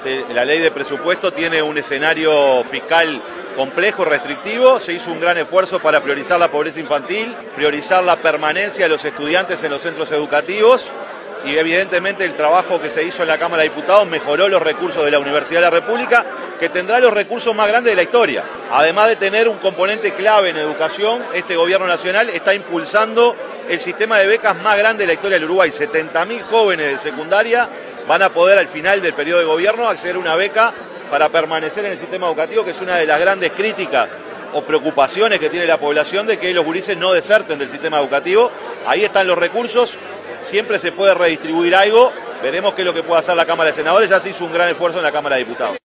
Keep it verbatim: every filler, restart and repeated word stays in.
Este, la ley de presupuesto tiene un escenario fiscal complejo, restrictivo. Se hizo un gran esfuerzo para priorizar la pobreza infantil, priorizar la permanencia de los estudiantes en los centros educativos y evidentemente el trabajo que se hizo en la Cámara de Diputados mejoró los recursos de la Universidad de la República, que tendrá los recursos más grandes de la historia. Además de tener un componente clave en educación, este gobierno nacional está impulsando el sistema de becas más grande de la historia del Uruguay. setenta mil jóvenes de secundaria van a poder al final del periodo de gobierno acceder a una beca para permanecer en el sistema educativo, que es una de las grandes críticas o preocupaciones que tiene la población, de que los gurises no deserten del sistema educativo. Ahí están los recursos, siempre se puede redistribuir algo, veremos qué es lo que puede hacer la Cámara de Senadores. Ya se hizo un gran esfuerzo en la Cámara de Diputados.